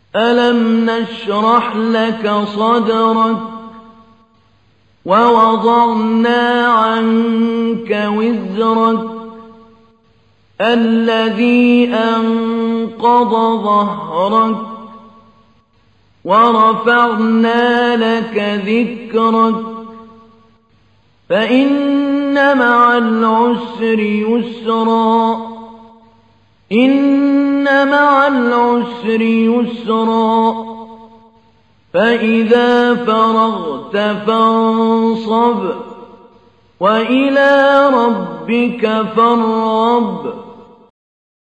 ألم نشرح لك صدرك ووضعنا عنك وزرك الذي أنقض ظهرك ورفعنا لك ذكرك فإن مع العسر يسرا إن مع العسر يسرا فإذا فرغت فانصب وإلى ربك فارغب